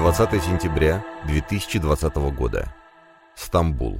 20 сентября 2020 года. Стамбул.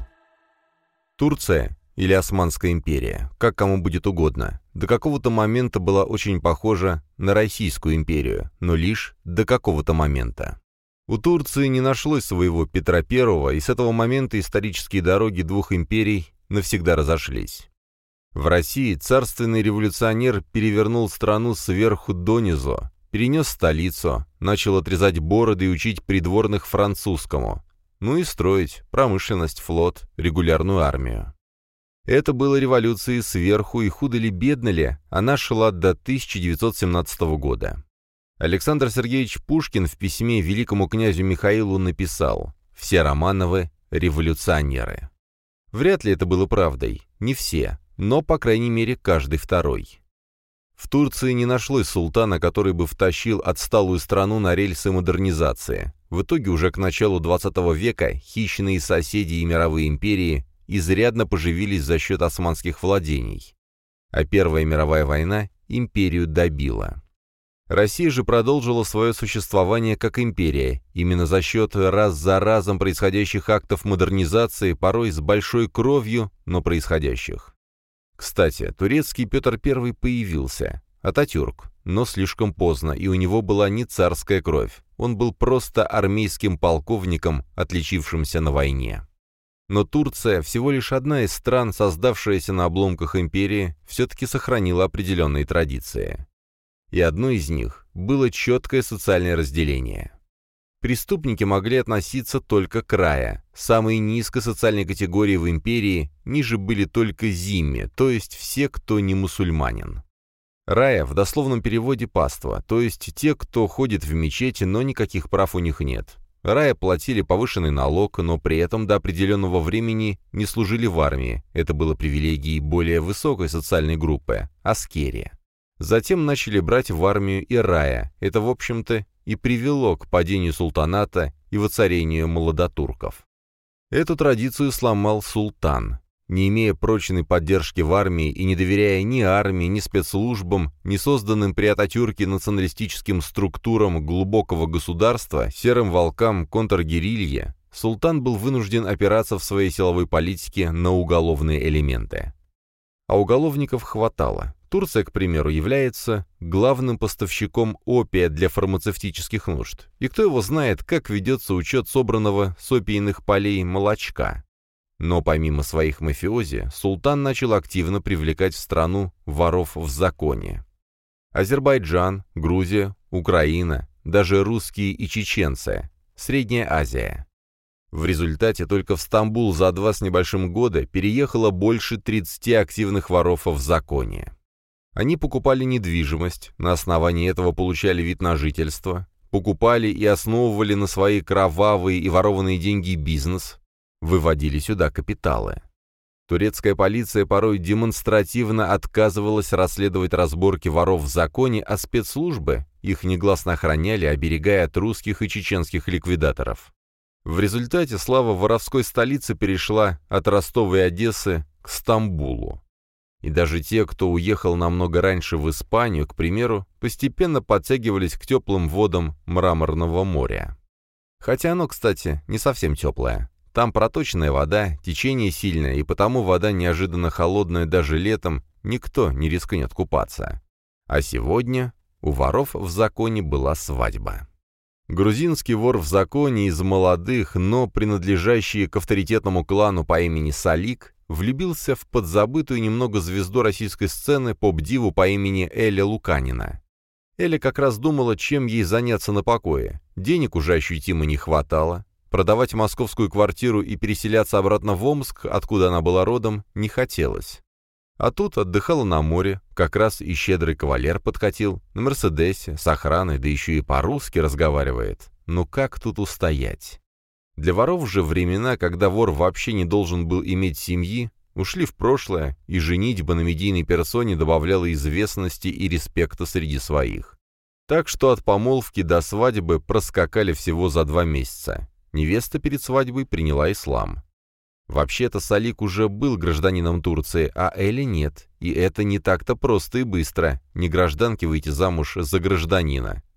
Турция, или Османская империя, как кому будет угодно, до какого-то момента была очень похожа на Российскую империю, но лишь до какого-то момента. У Турции не нашлось своего Петра I, и с этого момента исторические дороги двух империй навсегда разошлись. В России царственный революционер перевернул страну сверху донизу, перенес столицу, начал отрезать бороды и учить придворных французскому, ну и строить промышленность, флот, регулярную армию. Это было революцией сверху, и худо ли бедно ли, она шла до 1917 года. Александр Сергеевич Пушкин в письме великому князю Михаилу написал: «Все Романовы – революционеры». Вряд ли это было правдой, не все, но, по крайней мере, каждый второй. В Турции не нашлось султана, который бы втащил отсталую страну на рельсы модернизации. В итоге уже к началу XX века хищные соседи и мировые империи изрядно поживились за счет османских владений. А Первая мировая война империю добила. Россия же продолжила свое существование как империя, именно за счет раз за разом происходящих актов модернизации, порой с большой кровью, но происходящих. Кстати, турецкий Петр I появился, Ататюрк, но слишком поздно, и у него была не царская кровь, он был просто армейским полковником, отличившимся на войне. Но Турция, всего лишь одна из стран, создавшаяся на обломках империи, все-таки сохранила определенные традиции. И одной из них было четкое социальное разделение. Преступники могли относиться только к рая. Самой низкой социальной категории в империи ниже были только зимми, то есть все, кто не мусульманин. Рая в дословном переводе паства, то есть те, кто ходит в мечети, но никаких прав у них нет. Рая платили повышенный налог, но при этом до определенного времени не служили в армии. Это было привилегией более высокой социальной группы – аскери. Затем начали брать в армию и рая. Это, в общем-то, и привело к падению султаната и воцарению молодотурков. Эту традицию сломал султан. Не имея прочной поддержки в армии и не доверяя ни армии, ни спецслужбам, ни созданным при Ататюрке националистическим структурам глубокого государства, серым волкам контргерилье, султан был вынужден опираться в своей силовой политике на уголовные элементы. А уголовников хватало. Турция, к примеру, является главным поставщиком опия для фармацевтических нужд. И кто его знает, как ведется учет собранного с опийных полей молочка. Но помимо своих мафиози, султан начал активно привлекать в страну воров в законе. Азербайджан, Грузия, Украина, даже русские и чеченцы, Средняя Азия. В результате только в Стамбул за 2 с небольшим года переехало больше 30 активных воров в законе. Они покупали недвижимость, на основании этого получали вид на жительство, покупали и основывали на свои кровавые и ворованные деньги бизнес, выводили сюда капиталы. Турецкая полиция порой демонстративно отказывалась расследовать разборки воров в законе, а спецслужбы их негласно охраняли, оберегая от русских и чеченских ликвидаторов. В результате слава воровской столицы перешла от Ростова и Одессы к Стамбулу. И даже те, кто уехал намного раньше в Испанию, к примеру, постепенно подтягивались к теплым водам Мраморного моря. Хотя оно, кстати, не совсем теплое. Там проточная вода, течение сильное, и потому вода неожиданно холодная даже летом, никто не рискнет купаться. А сегодня у воров в законе была свадьба. Грузинский вор в законе из молодых, но принадлежащий к авторитетному клану по имени Салик, влюбился в подзабытую немного звезду российской сцены поп-диву по имени Эля Луканина. Эля как раз думала, чем ей заняться на покое. Денег уже ощутимо не хватало. Продавать московскую квартиру и переселяться обратно в Омск, откуда она была родом, не хотелось. А тут отдыхала на море, как раз и щедрый кавалер подкатил, на Мерседесе, с охраной, да еще и по-русски разговаривает. Ну как тут устоять? Для воров же времена, когда вор вообще не должен был иметь семьи, ушли в прошлое, и женитьба на медийной персоне добавляла известности и респекта среди своих. Так что от помолвки до свадьбы проскакали всего за 2 месяца. Невеста перед свадьбой приняла ислам. Вообще-то Салик уже был гражданином Турции, а Эля нет, и это не так-то просто и быстро, не гражданке выйти замуж за гражданина.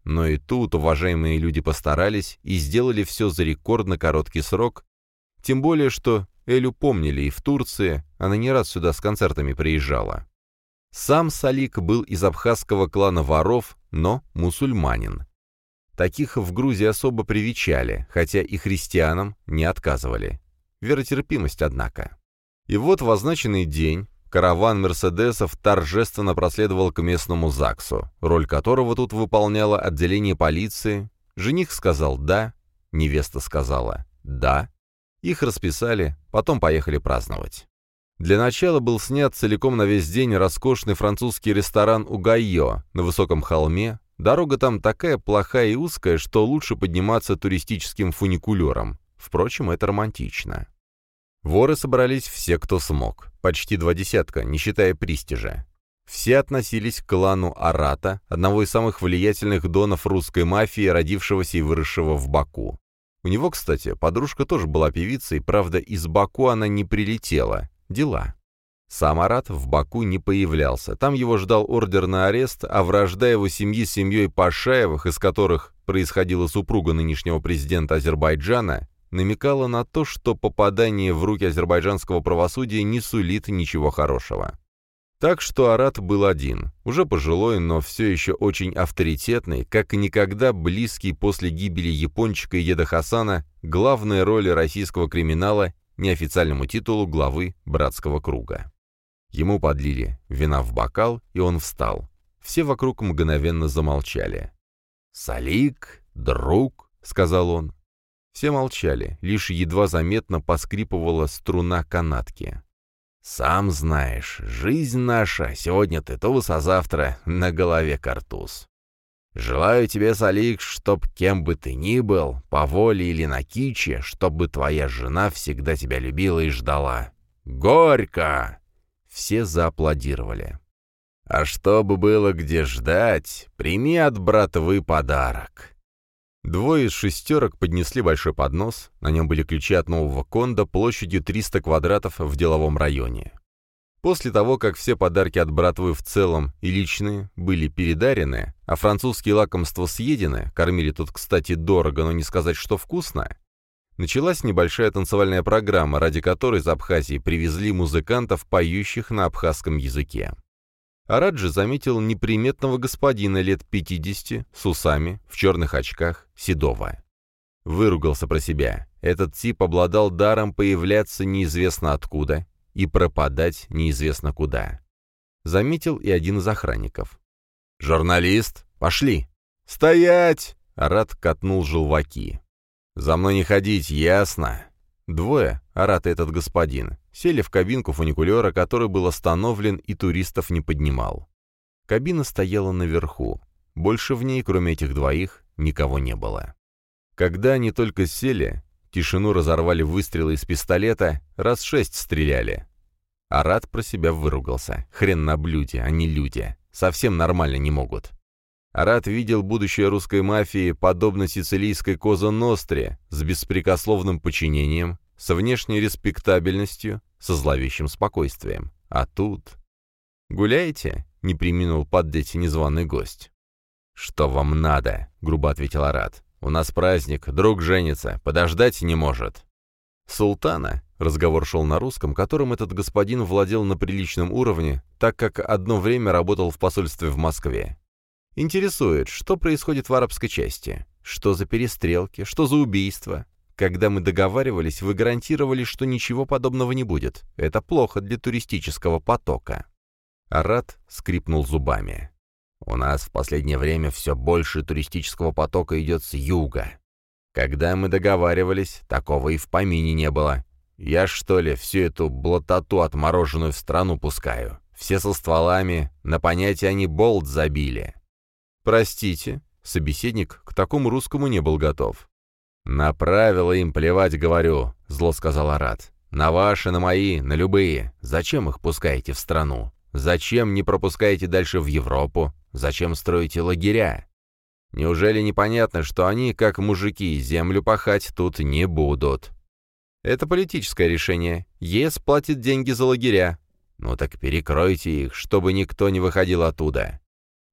Но и тут уважаемые люди постарались и сделали все за рекордно короткий срок, тем более, что Элю помнили и в Турции, она не раз сюда с концертами приезжала. Сам Салик был из абхазского клана воров, но мусульманин. Таких в Грузии особо привечали, хотя и христианам не отказывали. Веротерпимость, однако. И вот в означенный день караван «Мерседесов» торжественно проследовал к местному ЗАГСу, роль которого тут выполняло отделение полиции. Жених сказал «да», невеста сказала «да». Их расписали, потом поехали праздновать. Для начала был снят целиком на весь день роскошный французский ресторан у Гайо на высоком холме. Дорога там такая плохая и узкая, что лучше подниматься туристическим фуникулером. Впрочем, это романтично. Воры собрались все, кто смог. Почти 20, не считая Пристижа. Все относились к клану Арата, одного из самых влиятельных донов русской мафии, родившегося и выросшего в Баку. У него, кстати, подружка тоже была певицей, правда, из Баку она не прилетела. Дела. Сам Арат в Баку не появлялся. Там его ждал ордер на арест, а вражда его семьи с семьей Пашаевых, из которых происходила супруга нынешнего президента Азербайджана, намекала на то, что попадание в руки азербайджанского правосудия не сулит ничего хорошего. Так что Арат был один, уже пожилой, но все еще очень авторитетный, как никогда близкий после гибели япончика Еда Хасана главной роли российского криминала, неофициальному титулу главы братского круга. Ему подлили вина в бокал, и он встал. Все вокруг мгновенно замолчали. «Салик, друг», — сказал он. Все молчали, лишь едва заметно поскрипывала струна канатки. «Сам знаешь, жизнь наша, сегодня ты туз, а завтра на голове картуз. Желаю тебе, Салик, чтоб кем бы ты ни был, по воле или на киче, чтобы твоя жена всегда тебя любила и ждала. Горько!» Все зааплодировали. «А чтобы было где ждать, прими от братвы подарок». Двое из шестерок поднесли большой поднос, на нем были ключи от нового кондо площадью 300 квадратов в деловом районе. После того, как все подарки от братвы в целом и личные были передарены, а французские лакомства съедены, кормили тут, кстати, дорого, но не сказать, что вкусно, началась небольшая танцевальная программа, ради которой из Абхазии привезли музыкантов, поющих на абхазском языке. Араджи заметил неприметного господина лет 50, с усами, в черных очках, седого. Выругался про себя. Этот тип обладал даром появляться неизвестно откуда и пропадать неизвестно куда. Заметил и один из охранников. «Журналист, пошли!» «Стоять!» — Арат катнул желваки. «За мной не ходить, ясно?» Двое, Арат и этот господин, сели в кабинку фуникулера, который был остановлен и туристов не поднимал. Кабина стояла наверху. Больше в ней, кроме этих двоих, никого не было. Когда они только сели, тишину разорвали выстрелы из пистолета, раз 6 стреляли. Арат про себя выругался. Хрен на блюде, а не люди. Совсем нормально не могут. Арат видел будущее русской мафии подобно сицилийской Коза Ностре, с беспрекословным подчинением, с внешней респектабельностью, со зловещим спокойствием. А тут... «Гуляете?» — не преминул поддеть незваный гость. «Что вам надо?» — грубо ответил Арат. «У нас праздник, друг женится, подождать не может». «Султана?» — разговор шел на русском, которым этот господин владел на приличном уровне, так как одно время работал в посольстве в Москве. «Интересует, что происходит в арабской части? Что за перестрелки? Что за убийства? Когда мы договаривались, вы гарантировали, что ничего подобного не будет. Это плохо для туристического потока». Арат скрипнул зубами. «У нас в последнее время все больше туристического потока идет с юга. Когда мы договаривались, такого и в помине не было. Я, что ли, всю эту блатоту отмороженную в страну пускаю? Все со стволами, на понятие они болт забили». «Простите», — собеседник к такому русскому не был готов. «На правила им плевать, говорю», — зло сказал Арат. «На ваши, на мои, на любые. Зачем их пускаете в страну? Зачем не пропускаете дальше в Европу? Зачем строите лагеря? Неужели непонятно, что они, как мужики, землю пахать тут не будут?» «Это политическое решение. ЕС платит деньги за лагеря». «Ну так перекройте их, чтобы никто не выходил оттуда».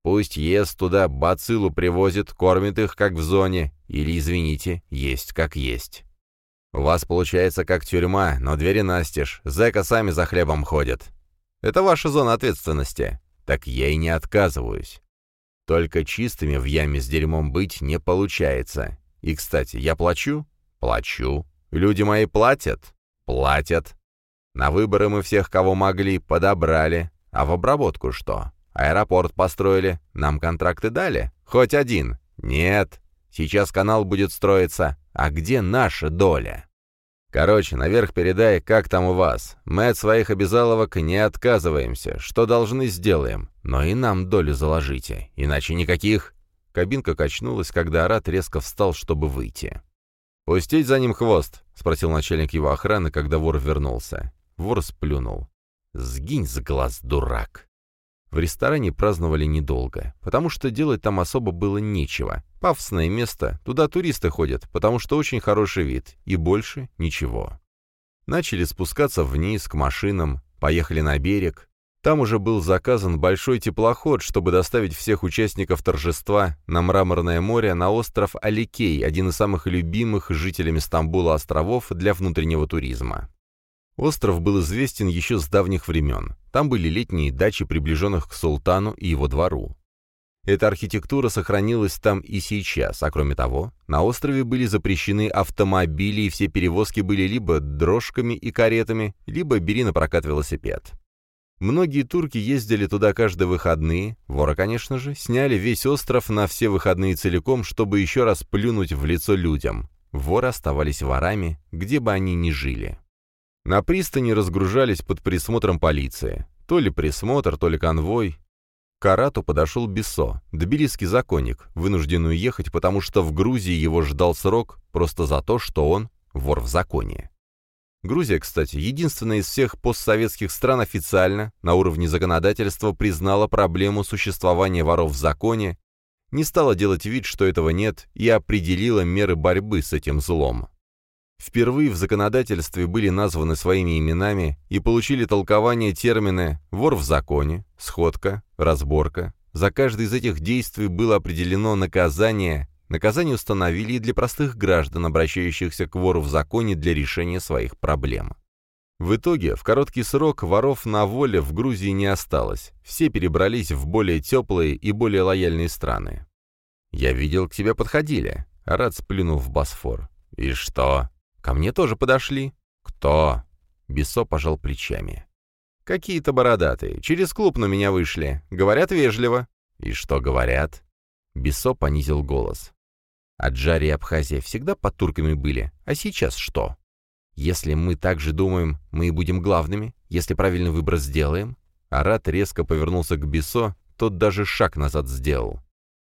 Пусть ест туда, бациллу привозит, кормит их, как в зоне, или, извините, есть как есть. У вас получается как тюрьма, но двери настежь, зэка сами за хлебом ходят. Это ваша зона ответственности. Так я и не отказываюсь. Только чистыми в яме с дерьмом быть не получается. И, кстати, я плачу? Плачу. Люди мои платят? Платят. На выборы мы всех, кого могли, подобрали. А в обработку что? Аэропорт построили, нам контракты дали? Хоть один? Нет. Сейчас канал будет строиться. А где наша доля? Короче, наверх передай, как там у вас. Мы от своих обязаловок не отказываемся. Что должны, сделаем. Но и нам долю заложите. Иначе никаких... Кабинка качнулась, когда Арат резко встал, чтобы выйти. «Пустить за ним хвост?» — спросил начальник его охраны, когда вор вернулся. Вор сплюнул. «Сгинь с глаз, дурак!» В ресторане праздновали недолго, потому что делать там особо было нечего. Пафосное место, туда туристы ходят, потому что очень хороший вид, и больше ничего. Начали спускаться вниз, к машинам, поехали на берег. Там уже был заказан большой теплоход, чтобы доставить всех участников торжества на Мраморное море на остров Аликей, один из самых любимых жителями Стамбула островов для внутреннего туризма. Остров был известен еще с давних времен. Там были летние дачи, приближенных к султану и его двору. Эта архитектура сохранилась там и сейчас, а кроме того, на острове были запрещены автомобили, и все перевозки были либо дрожками и каретами, либо бери на прокат велосипед. Многие турки ездили туда каждые выходные, воры, конечно же, сняли весь остров на все выходные целиком, чтобы еще раз плюнуть в лицо людям. Воры оставались ворами, где бы они ни жили. На пристани разгружались под присмотром полиции. То ли присмотр, то ли конвой. К Арату подошел Бисо, тбилисский законник, вынужденный уехать, потому что в Грузии его ждал срок просто за то, что он вор в законе. Грузия, кстати, единственная из всех постсоветских стран официально, на уровне законодательства, признала проблему существования воров в законе, не стала делать вид, что этого нет, и определила меры борьбы с этим злом. Впервые в законодательстве были названы своими именами и получили толкование термины «вор в законе», «сходка», «разборка». За каждое из этих действий было определено наказание. Наказание установили и для простых граждан, обращающихся к вору в законе для решения своих проблем. В итоге, в короткий срок воров на воле в Грузии не осталось. Все перебрались в более теплые и более лояльные страны. «Я видел, к тебе подходили», — Арат сплюнул в Босфор. «И что?» «Ко мне тоже подошли». «Кто?» Бисо пожал плечами. «Какие-то бородатые. Через клуб на меня вышли. Говорят вежливо». «И что говорят?» Бисо понизил голос. «Аджария и Абхазия всегда под турками были. А сейчас что? Если мы так же думаем, мы и будем главными, если правильный выбор сделаем». Арат резко повернулся к Бисо, тот даже шаг назад сделал.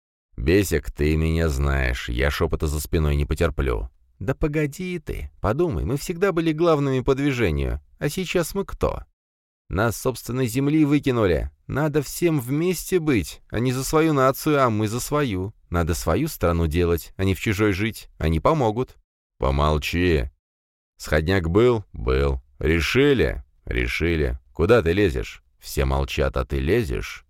«Бесик, ты меня знаешь, я шепота за спиной не потерплю». «Да погоди ты, подумай, мы всегда были главными по движению, а сейчас мы кто? Нас с собственной земли выкинули. Надо всем вместе быть, а не за свою нацию, а мы за свою. Надо свою страну делать, а не в чужой жить. Они помогут». «Помолчи». «Сходняк был? Был. Решили? Решили. Куда ты лезешь? Все молчат, а ты лезешь?»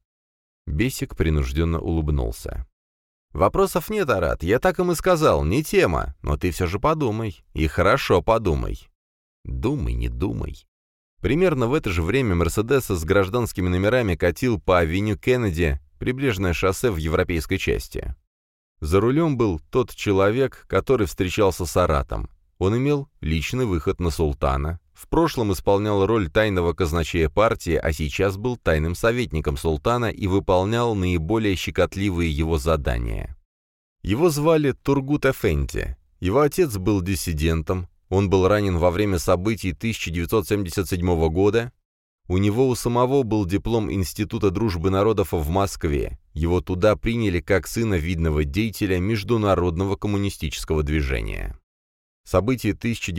Бесик принужденно улыбнулся. «Вопросов нет, Арат, я так им и сказал, не тема, но ты все же подумай, и хорошо подумай». «Думай, не думай». Примерно в это же время «Мерседес» с гражданскими номерами катил по авеню Кеннеди, прибрежное шоссе в европейской части. За рулем был тот человек, который встречался с Аратом. Он имел личный выход на султана, в прошлом исполнял роль тайного казначея партии, а сейчас был тайным советником султана и выполнял наиболее щекотливые его задания. Его звали Тургут Эфенди. Его отец был диссидентом, он был ранен во время событий 1977 года. У него у самого был диплом Института дружбы народов в Москве. Его туда приняли как сына видного деятеля международного коммунистического движения. События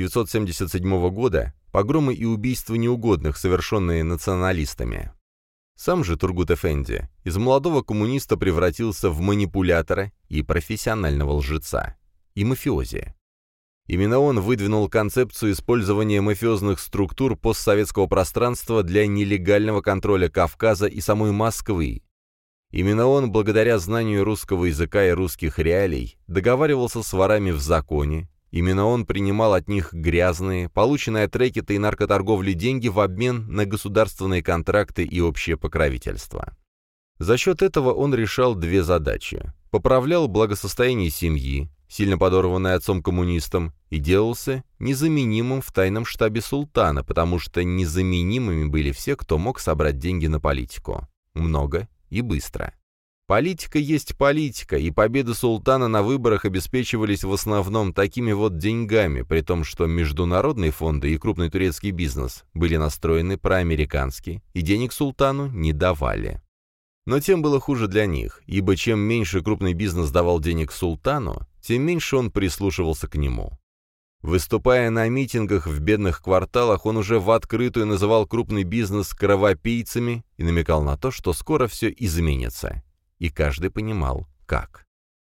1977 года – погромы и убийства неугодных, совершенные националистами. Сам же Тургут Эфенди из молодого коммуниста превратился в манипулятора и профессионального лжеца, и мафиози. Именно он выдвинул концепцию использования мафиозных структур постсоветского пространства для нелегального контроля Кавказа и самой Москвы. Именно он, благодаря знанию русского языка и русских реалий, договаривался с ворами в законе, именно он принимал от них грязные, полученные от рэкета и наркоторговли деньги в обмен на государственные контракты и общее покровительство. За счет этого он решал две задачи. Поправлял благосостояние семьи, сильно подорванной отцом-коммунистом, и делался незаменимым в тайном штабе султана, потому что незаменимыми были все, кто мог собрать деньги на политику. Много и быстро. Политика есть политика, и победы султана на выборах обеспечивались в основном такими вот деньгами, при том, что международные фонды и крупный турецкий бизнес были настроены проамерикански, и денег султану не давали. Но тем было хуже для них, ибо чем меньше крупный бизнес давал денег султану, тем меньше он прислушивался к нему. Выступая на митингах в бедных кварталах, он уже в открытую называл крупный бизнес кровопийцами и намекал на то, что скоро все изменится. И каждый понимал, как.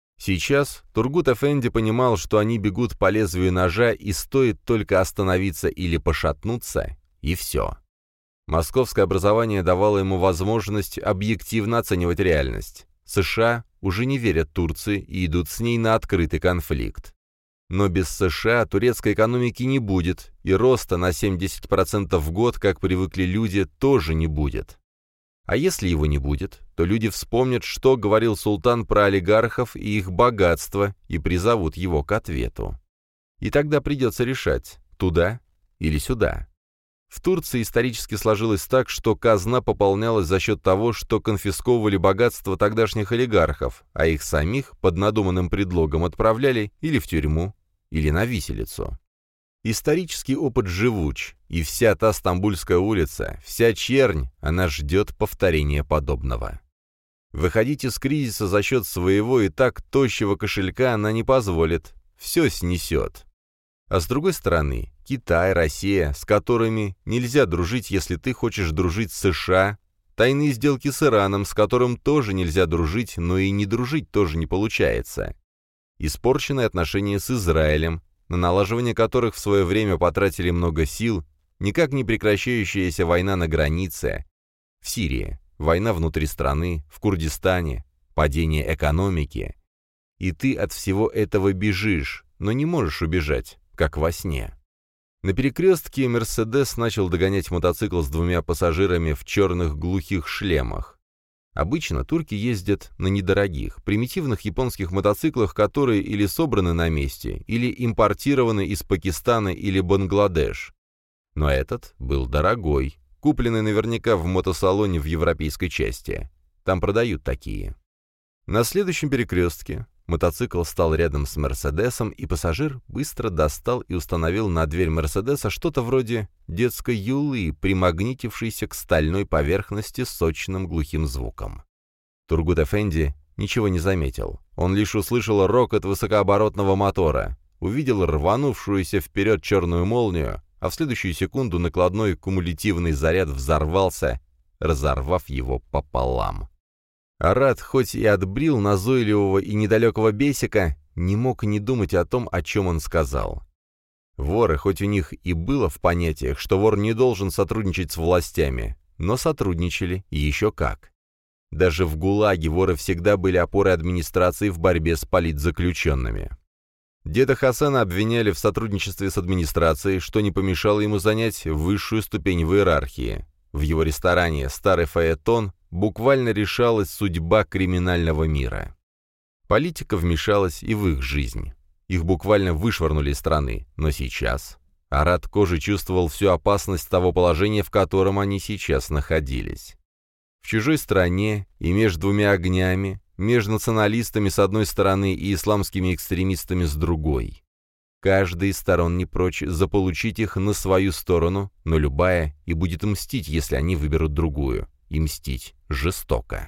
Сейчас Тургут Эфенди понимал, что они бегут по лезвию ножа, и стоит только остановиться или пошатнуться, и все. Московское образование давало ему возможность объективно оценивать реальность. США уже не верят Турции и идут с ней на открытый конфликт. Но без США турецкой экономики не будет, и роста на 7-10% в год, как привыкли люди, тоже не будет. А если его не будет, то люди вспомнят, что говорил султан про олигархов и их богатство, и призовут его к ответу. И тогда придется решать, туда или сюда. В Турции исторически сложилось так, что казна пополнялась за счет того, что конфисковывали богатство тогдашних олигархов, а их самих под надуманным предлогом отправляли или в тюрьму, или на виселицу. Исторический опыт живуч, и вся та Стамбульская улица, вся чернь, она ждет повторения подобного. Выходить из кризиса за счет своего и так тощего кошелька она не позволит, все снесет. А с другой стороны, Китай, Россия, с которыми нельзя дружить, если ты хочешь дружить с США, тайные сделки с Ираном, с которым тоже нельзя дружить, но и не дружить тоже не получается. Испорченные отношения с Израилем, на налаживание которых в свое время потратили много сил, никак не прекращающаяся война на границе, в Сирии, война внутри страны, в Курдистане, падение экономики. И ты от всего этого бежишь, но не можешь убежать, как во сне. На перекрестке «Мерседес» начал догонять мотоцикл с двумя пассажирами в черных глухих шлемах. Обычно турки ездят на недорогих, примитивных японских мотоциклах, которые или собраны на месте, или импортированы из Пакистана или Бангладеш. Но этот был дорогой, купленный наверняка в мотосалоне в европейской части. Там продают такие. На следующем перекрестке мотоцикл стал рядом с «Мерседесом», и пассажир быстро достал и установил на дверь «Мерседеса» что-то вроде детской юлы, примагнитившейся к стальной поверхности с сочным глухим звуком. Тургут Эфенди ничего не заметил. Он лишь услышал рокот высокооборотного мотора, увидел рванувшуюся вперед черную молнию, а в следующую секунду накладной кумулятивный заряд взорвался, разорвав его пополам. Арат, хоть и отбрил назойливого и недалекого бесика, не мог не думать о том, о чем он сказал. Воры, хоть у них и было в понятиях, что вор не должен сотрудничать с властями, но сотрудничали и еще как. Даже в ГУЛАГе воры всегда были опорой администрации в борьбе с политзаключенными. Деда Хасана обвиняли в сотрудничестве с администрацией, что не помешало ему занять высшую ступень в иерархии. В его ресторане «Старый фаэтон» буквально решалась судьба криминального мира. Политика вмешалась и в их жизнь. Их буквально вышвырнули из страны, но сейчас Арат кожей чувствовал всю опасность того положения, в котором они сейчас находились. В чужой стране и между двумя огнями, между националистами с одной стороны и исламскими экстремистами с другой. Каждая из сторон не прочь заполучить их на свою сторону, но любая и будет мстить, если они выберут другую. И мстить жестоко.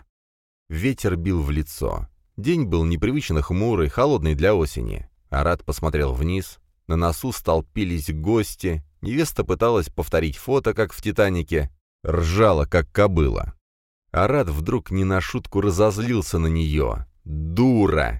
Ветер бил в лицо. День был непривычно хмурый, холодный для осени. Арат посмотрел вниз. На носу столпились гости. Невеста пыталась повторить фото, как в «Титанике». Ржала, как кобыла. Арат вдруг не на шутку разозлился на нее. Дура!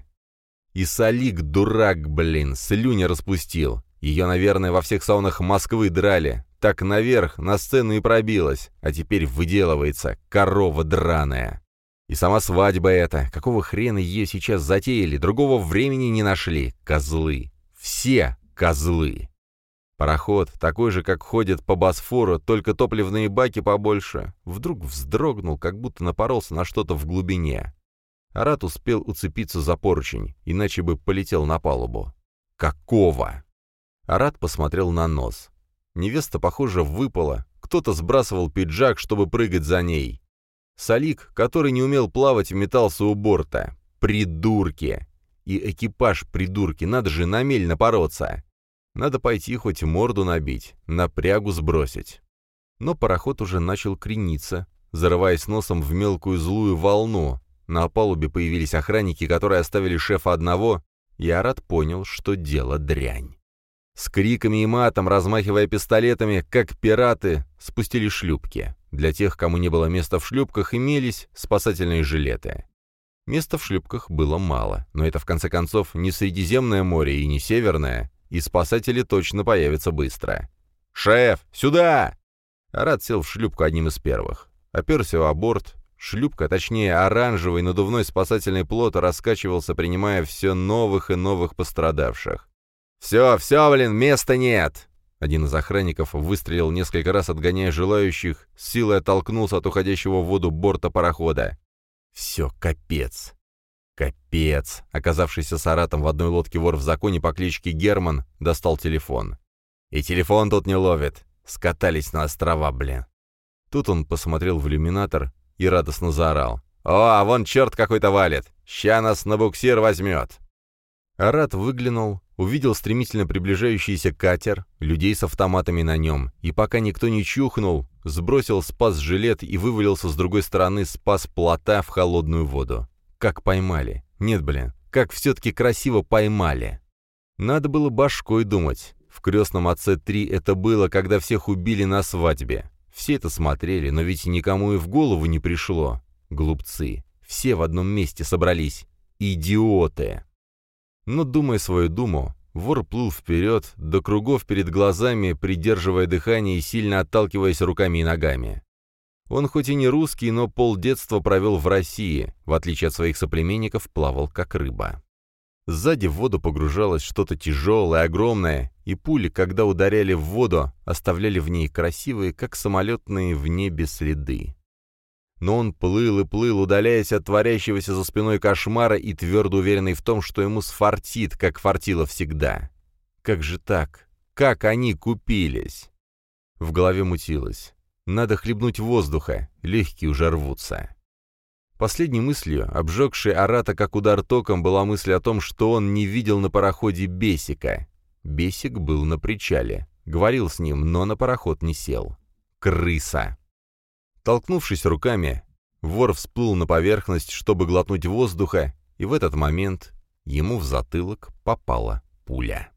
И Салик дурак, блин, слюни распустил. Ее, наверное, во всех саунах Москвы драли. Так наверх, на сцену и пробилась, а теперь выделывается, корова драная. И сама свадьба эта, какого хрена ее сейчас затеяли, другого времени не нашли. Козлы. Все козлы. Пароход, такой же, как ходит по Босфору, только топливные баки побольше, вдруг вздрогнул, как будто напоролся на что-то в глубине. Арат успел уцепиться за поручень, иначе бы полетел на палубу. Какого? Арат посмотрел на нос. Невеста, похоже, выпала. Кто-то сбрасывал пиджак, чтобы прыгать за ней. Салик, который не умел плавать, метался у борта. Придурки! И экипаж придурки, надо же на мель напороться. Надо пойти хоть морду набить, напрягу сбросить. Но пароход уже начал крениться, зарываясь носом в мелкую злую волну. На палубе появились охранники, которые оставили шефа одного, и Арат понял, что дело дрянь. С криками и матом, размахивая пистолетами, как пираты, спустили шлюпки. Для тех, кому не было места в шлюпках, имелись спасательные жилеты. Места в шлюпках было мало, но это, в конце концов, не Средиземное море и не Северное, и спасатели точно появятся быстро. «Шеф, сюда!» Арат сел в шлюпку одним из первых. Оперся о борт. Шлюпка, точнее оранжевый надувной спасательный плот, раскачивался, принимая все новых и новых пострадавших. «Все, блин, места нет!» Один из охранников выстрелил несколько раз, отгоняя желающих, с силой оттолкнулся от уходящего в воду борта парохода. «Все, капец!» Капец! Оказавшийся с Аратом в одной лодке вор в законе по кличке Герман достал телефон. «И телефон тут не ловит. Скатались на острова, блин!» Тут он посмотрел в иллюминатор и радостно заорал. «О, а вон черт какой-то валит! Ща нас на буксир возьмет!» Арат выглянул, увидел стремительно приближающийся катер, людей с автоматами на нем, и пока никто не чухнул, сбросил спас-жилет и вывалился с другой стороны спас-плота в холодную воду. Как поймали. Нет, блин, как все-таки красиво поймали. Надо было башкой думать. В «Крестном отце 3» это было, когда всех убили на свадьбе. Все это смотрели, но ведь никому и в голову не пришло. Глупцы. Все в одном месте собрались. Идиоты. Но, думая свою думу, вор плыл вперед, до кругов перед глазами, придерживая дыхание и сильно отталкиваясь руками и ногами. Он хоть и не русский, но полдетства провел в России, в отличие от своих соплеменников, плавал как рыба. Сзади в воду погружалось что-то тяжелое, огромное, и пули, когда ударяли в воду, оставляли в ней красивые, как самолетные в небе следы. Но он плыл и плыл, удаляясь от творящегося за спиной кошмара и твердо уверенный в том, что ему сфартит, как фартило всегда. Как же так? Как они купились? В голове мутилось. Надо хлебнуть воздуха, легкие уже рвутся. Последней мыслью, обжегшей Арата как удар током, была мысль о том, что он не видел на пароходе Бесика. Бесик был на причале, говорил с ним, но на пароход не сел. Крыса! Толкнувшись руками, вор всплыл на поверхность, чтобы глотнуть воздуха, и в этот момент ему в затылок попала пуля.